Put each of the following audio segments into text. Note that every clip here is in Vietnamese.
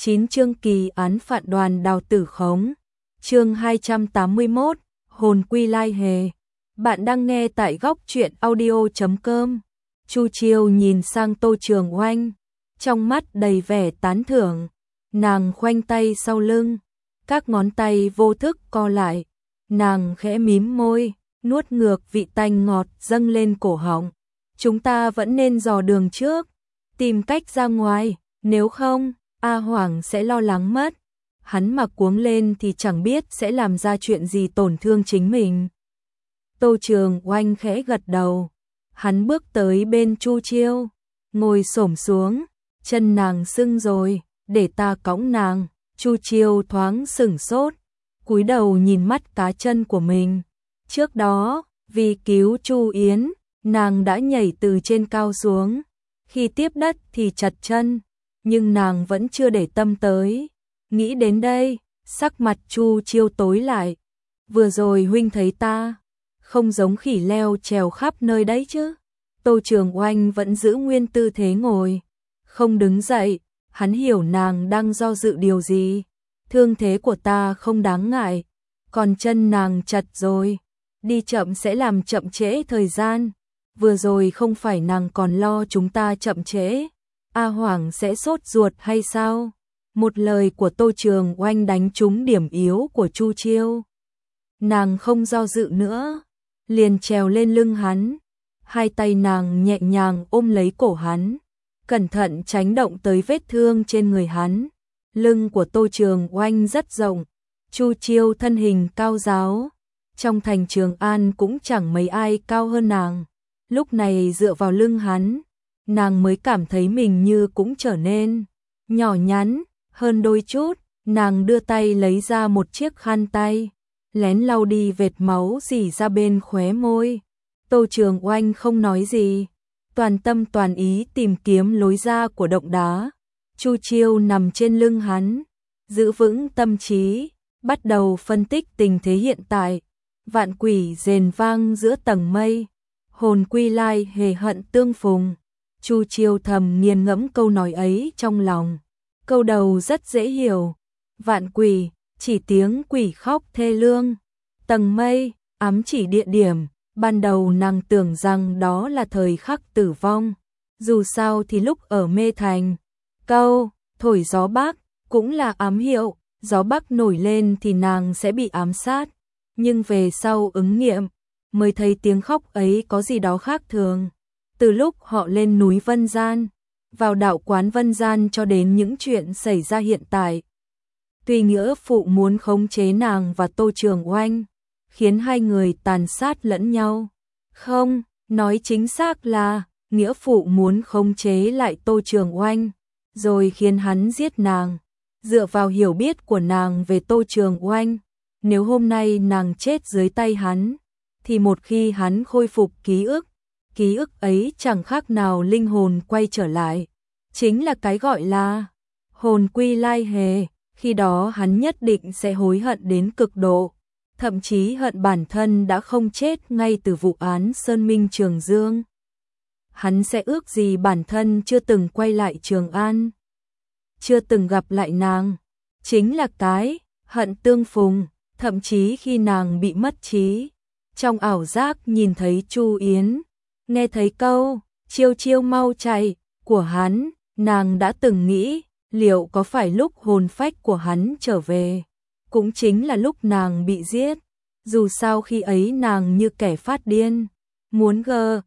9 chương kỳ án phạt Đoàn Đào tử khống. Chương 281, hồn quy lai hề. Bạn đang nghe tại góc truyện audio.com. Chu Chiêu nhìn sang Tô Trường Oanh, trong mắt đầy vẻ tán thưởng. Nàng khoanh tay sau lưng, các ngón tay vô thức co lại. Nàng khẽ mím môi, nuốt ngược vị tanh ngọt dâng lên cổ họng. Chúng ta vẫn nên dò đường trước, tìm cách ra ngoài, nếu không A Hoàng sẽ lo lắng mất. Hắn mà cuống lên thì chẳng biết sẽ làm ra chuyện gì tổn thương chính mình. Tô Trường Oanh khẽ gật đầu. Hắn bước tới bên Chu Chiêu, ngồi xổm xuống. Chân nàng sưng rồi, để ta cõng nàng. Chu Chiêu thoáng sửng sốt, cúi đầu nhìn mắt cá chân của mình. Trước đó, vì cứu Chu Yến, nàng đã nhảy từ trên cao xuống. Khi tiếp đất thì chật chân, nhưng nàng vẫn chưa để tâm tới. Nghĩ đến đây, sắc mặt Chu Chiêu tối lại. Vừa rồi huynh thấy ta không giống khỉ leo trèo khắp nơi đấy chứ? Tô Trường Oanh vẫn giữ nguyên tư thế ngồi, không đứng dậy. Hắn hiểu nàng đang do dự điều gì. Thương thế của ta không đáng ngại, còn chân nàng chật rồi, đi chậm sẽ làm chậm trễ thời gian. Vừa rồi không phải nàng còn lo chúng ta chậm trễ, A Hoàng sẽ sốt ruột hay sao? Một lời của Tô Trường Oanh đánh trúng điểm yếu của Chu Chiêu. Nàng không do dự nữa, liền trèo lên lưng hắn. Hai tay nàng nhẹ nhàng ôm lấy cổ hắn, cẩn thận tránh động tới vết thương trên người hắn. Lưng của Tô Trường Oanh rất rộng, Chu Chiêu thân hình cao ráo. Trong thành Trường An cũng chẳng mấy ai cao hơn nàng. Lúc này dựa vào lưng hắn, nàng mới cảm thấy mình như cũng trở nên nhỏ nhắn hơn đôi chút. Nàng đưa tay lấy ra một chiếc khăn tay, lén lau đi vệt máu rỉ ra bên khóe môi. Tô Trường Oanh không nói gì, toàn tâm toàn ý tìm kiếm lối ra của động đá. Chu Chiêu nằm trên lưng hắn, giữ vững tâm trí, bắt đầu phân tích tình thế hiện tại. Vạn quỷ rền vang giữa tầng mây, hồn quy lai hề hận tương phùng. Chu Chiêu thầm nghiền ngẫm câu nói ấy trong lòng. Câu đầu rất dễ hiểu. Vạn quỷ, chỉ tiếng quỷ khóc thê lương. Tầng mây, ám chỉ địa điểm. Ban đầu nàng tưởng rằng đó là thời khắc tử vong. Dù sao thì lúc ở Mê Thành, câu thổi gió bắc cũng là ám hiệu. Gió bắc nổi lên thì nàng sẽ bị ám sát. Nhưng về sau ứng nghiệm, mới thấy tiếng khóc ấy có gì đó khác thường. Từ lúc họ lên núi Vân Gian, vào đạo quán Vân Gian cho đến những chuyện xảy ra hiện tại. Tuy nghĩa phụ muốn khống chế nàng và Tô Trường Oanh, khiến hai người tàn sát lẫn nhau. Không, nói chính xác là nghĩa phụ muốn khống chế lại Tô Trường Oanh, rồi khiến hắn giết nàng. Dựa vào hiểu biết của nàng về Tô Trường Oanh, nếu hôm nay nàng chết dưới tay hắn, thì một khi hắn khôi phục ký ức ấy chẳng khác nào linh hồn quay trở lại. Chính là cái gọi là hồn quy lai hề. Khi đó hắn nhất định sẽ hối hận đến cực độ, thậm chí hận bản thân đã không chết ngay từ vụ án Sơn Minh Trường Dương. Hắn sẽ ước gì bản thân chưa từng quay lại Trường An, chưa từng gặp lại nàng. Chính là cái hận tương phùng. Thậm chí khi nàng bị mất trí, trong ảo giác nhìn thấy Chu Yến, nghe thấy câu chiêu chiêu mau chạy của hắn, nàng đã từng nghĩ liệu có phải lúc hồn phách của hắn trở về, cũng chính là lúc nàng bị giết. Dù sao khi ấy nàng như kẻ phát điên, muốn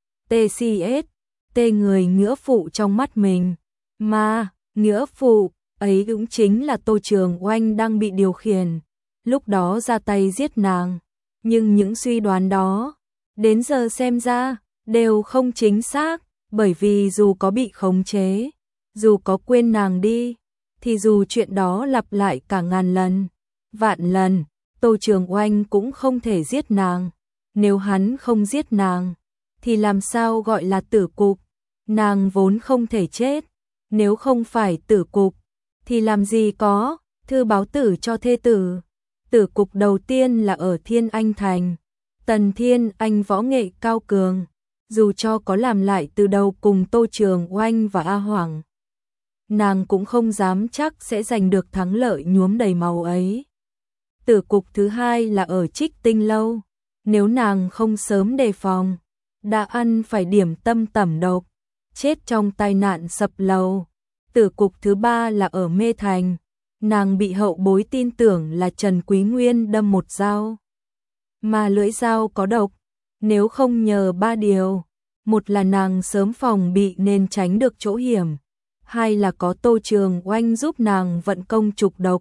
tê người nghĩa phụ trong mắt mình, mà nghĩa phụ ấy cũng chính là Tô Trường Oanh đang bị điều khiển. Lúc đó ra tay giết nàng, nhưng những suy đoán đó, đến giờ xem ra, đều không chính xác, bởi vì dù có bị khống chế, dù có quên nàng đi, thì dù chuyện đó lặp lại cả ngàn lần, vạn lần, Tô Trường Oanh cũng không thể giết nàng. Nếu hắn không giết nàng, thì làm sao gọi là tử cục? Nàng vốn không thể chết, nếu không phải tử cục, thì làm gì có thư báo tử cho thê tử. Tử cục đầu tiên là ở Thiên Anh Thành. Tần Thiên Anh võ nghệ cao cường, dù cho có làm lại từ đầu cùng Tô Trường Oanh và A Hoàng, nàng cũng không dám chắc sẽ giành được thắng lợi nhuốm đầy màu ấy. Tử cục thứ hai là ở Trích Tinh lâu, nếu nàng không sớm đề phòng, đã ăn phải điểm tâm tẩm độc, chết trong tai nạn sập lầu. Tử cục thứ ba là ở Mê Thành, nàng bị hậu bối tin tưởng là Trần Quý Nguyên đâm một dao, mà lưỡi dao có độc, nếu không nhờ ba điều, một là nàng sớm phòng bị nên tránh được chỗ hiểm, hai là có Tô Trường Oanh giúp nàng vận công trục độc,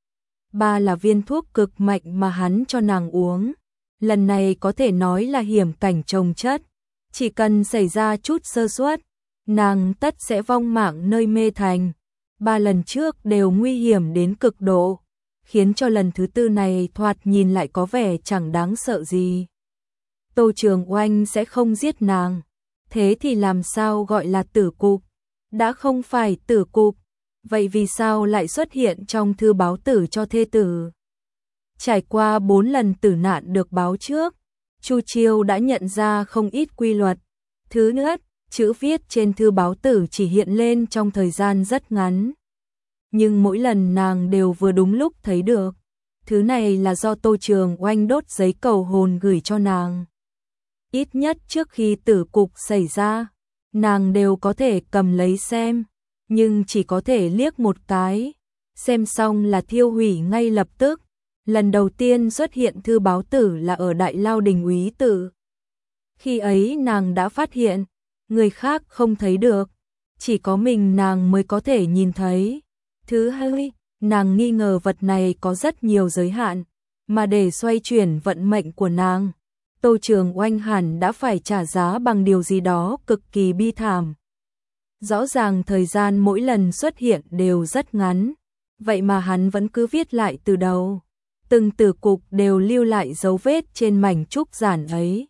ba là viên thuốc cực mạnh mà hắn cho nàng uống. Lần này có thể nói là hiểm cảnh chồng chất, chỉ cần xảy ra chút sơ suất, nàng tất sẽ vong mạng nơi Mê Thành. 3 lần trước đều nguy hiểm đến cực độ, khiến cho lần thứ tư này thoạt nhìn lại có vẻ chẳng đáng sợ gì. Tô Trường Oanh sẽ không giết nàng, thế thì làm sao gọi là tử cục? Đã không phải tử cục, vậy vì sao lại xuất hiện trong thư báo tử cho thê tử? Trải qua 4 lần tử nạn được báo trước, Chu Chiêu đã nhận ra không ít quy luật. Thứ nhất, chữ viết trên thư báo tử chỉ hiện lên trong thời gian rất ngắn, nhưng mỗi lần nàng đều vừa đúng lúc thấy được. Thứ này là do Tô Trường Oanh đốt giấy cầu hồn gửi cho nàng. Ít nhất trước khi tử cục xảy ra, nàng đều có thể cầm lấy xem, nhưng chỉ có thể liếc một cái, xem xong là thiêu hủy ngay lập tức. Lần đầu tiên xuất hiện thư báo tử là ở Đại Lao Đình Úy Tử. Khi ấy nàng đã phát hiện, người khác không thấy được, chỉ có mình nàng mới có thể nhìn thấy. Thứ hai, nàng nghi ngờ vật này có rất nhiều giới hạn, mà để xoay chuyển vận mệnh của nàng, Tô Trường Oanh hẳn đã phải trả giá bằng điều gì đó cực kỳ bi thảm. Rõ ràng thời gian mỗi lần xuất hiện đều rất ngắn, vậy mà hắn vẫn cứ viết lại từ đầu. Từng tử cục đều lưu lại dấu vết trên mảnh trúc giản ấy.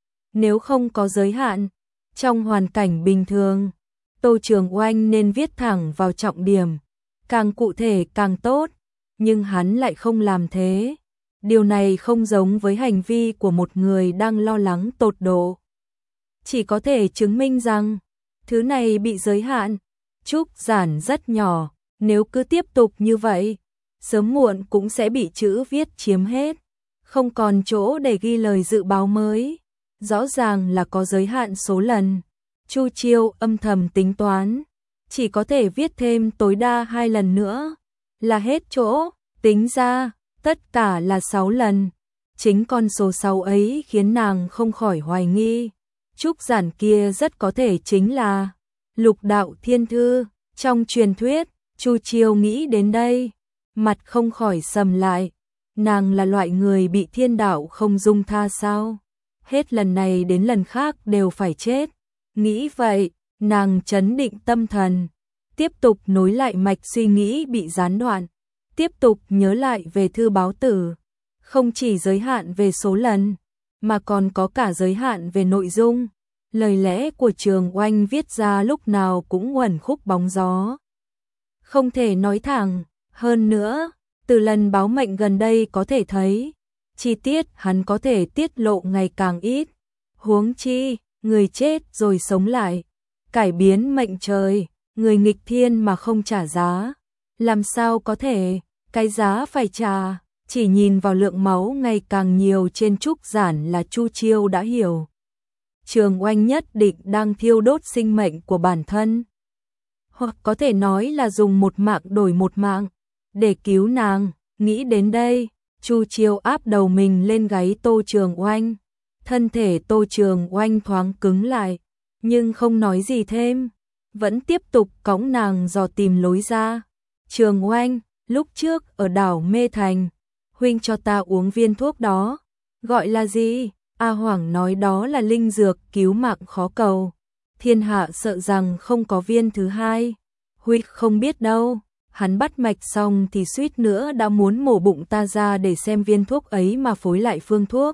Nếu không có giới hạn, trong hoàn cảnh bình thường, Tô Trường Oanh nên viết thẳng vào trọng điểm, càng cụ thể càng tốt, nhưng hắn lại không làm thế. Điều này không giống với hành vi của một người đang lo lắng tột độ. Chỉ có thể chứng minh rằng, thứ này bị giới hạn, trúc giản rất nhỏ, nếu cứ tiếp tục như vậy, sớm muộn cũng sẽ bị chữ viết chiếm hết, không còn chỗ để ghi lời dự báo mới. Rõ ràng là có giới hạn số lần. Chu Chiêu âm thầm tính toán, chỉ có thể viết thêm tối đa 2 lần nữa, là hết chỗ, tính ra, tất cả là 6 lần. Chính con số 6 ấy khiến nàng không khỏi hoài nghi, trúc giản kia rất có thể chính là Lục Đạo Thiên Thư. Trong truyền thuyết, Chu Chiêu nghĩ đến đây, mặt không khỏi sầm lại, nàng là loại người bị thiên đạo không dung tha sao? Hết lần này đến lần khác đều phải chết. Nghĩ vậy, nàng trấn định tâm thần, tiếp tục nối lại mạch suy nghĩ bị gián đoạn, tiếp tục nhớ lại về thư báo tử, không chỉ giới hạn về số lần, mà còn có cả giới hạn về nội dung. Lời lẽ của Trường Oanh viết ra lúc nào cũng uẩn khúc bóng gió, không thể nói thẳng. Hơn nữa, từ lần báo mệnh gần đây có thể thấy, chi tiết hắn có thể tiết lộ ngày càng ít. Huống chi, người chết rồi sống lại, cải biến mệnh trời, người nghịch thiên mà không trả giá. Làm sao có thể, cái giá phải trả, chỉ nhìn vào lượng máu ngày càng nhiều trên trúc giản là Chu Chiêu đã hiểu. Trường Oanh nhất định đang thiêu đốt sinh mệnh của bản thân. Hoặc có thể nói là dùng một mạng đổi một mạng, để cứu nàng. Nghĩ đến đây, Chu Chiêu áp đầu mình lên gáy Tô Trường Oanh. Thân thể Tô Trường Oanh thoáng cứng lại, nhưng không nói gì thêm, vẫn tiếp tục cõng nàng dò tìm lối ra. Trường Oanh, lúc trước ở đảo Mê Thành, huynh cho ta uống viên thuốc đó, gọi là gì? A Hoảng nói đó là linh dược cứu mạng khó cầu, thiên hạ sợ rằng không có viên thứ hai. Huynh không biết đâu. Hắn bắt mạch xong thì suýt nữa đã muốn mổ bụng ta ra để xem viên thuốc ấy mà phối lại phương thuốc.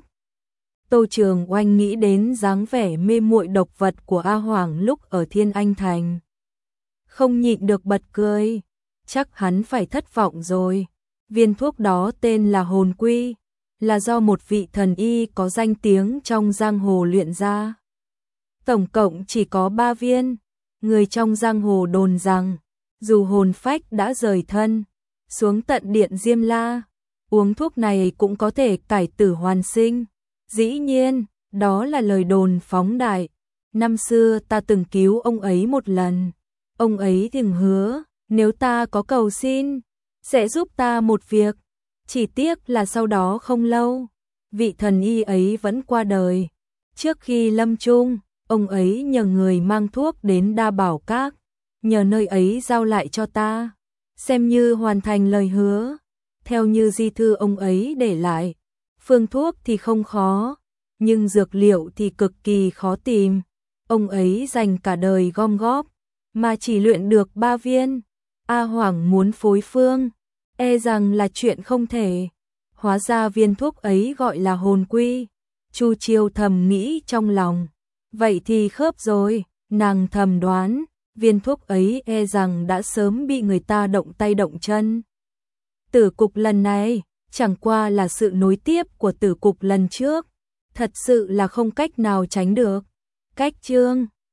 Tô Trường Oanh nghĩ đến dáng vẻ mê muội độc vật của A Hoàng lúc ở Thiên Anh Thành, không nhịn được bật cười. Chắc hắn phải thất vọng rồi. Viên thuốc đó tên là hồn quy, là do một vị thần y có danh tiếng trong giang hồ luyện ra. Tổng cộng chỉ có 3 viên. Người trong giang hồ đồn rằng dù hồn phách đã rời thân, xuống tận điện Diêm La, uống thuốc này cũng có thể cải tử hoàn sinh. Dĩ nhiên, đó là lời đồn phóng đại. Năm xưa ta từng cứu ông ấy một lần. Ông ấy từng hứa, nếu ta có cầu xin, sẽ giúp ta một việc. Chỉ tiếc là sau đó không lâu, vị thần y ấy vẫn qua đời. Trước khi lâm chung, ông ấy nhờ người mang thuốc đến Đa Bảo Các, nhờ nơi ấy giao lại cho ta, xem như hoàn thành lời hứa. Theo như di thư ông ấy để lại, phương thuốc thì không khó, nhưng dược liệu thì cực kỳ khó tìm. Ông ấy dành cả đời gom góp, mà chỉ luyện được 3 viên. A Hoảng muốn phối phương, e rằng là chuyện không thể. Hóa ra viên thuốc ấy gọi là hồn quy. Chu Chiêu thầm nghĩ trong lòng, vậy thì khớp rồi. Nàng thầm đoán, viên thuốc ấy e rằng đã sớm bị người ta động tay động chân. Tử cục lần này chẳng qua là sự nối tiếp của tử cục lần trước, thật sự là không cách nào tránh được. Cách chương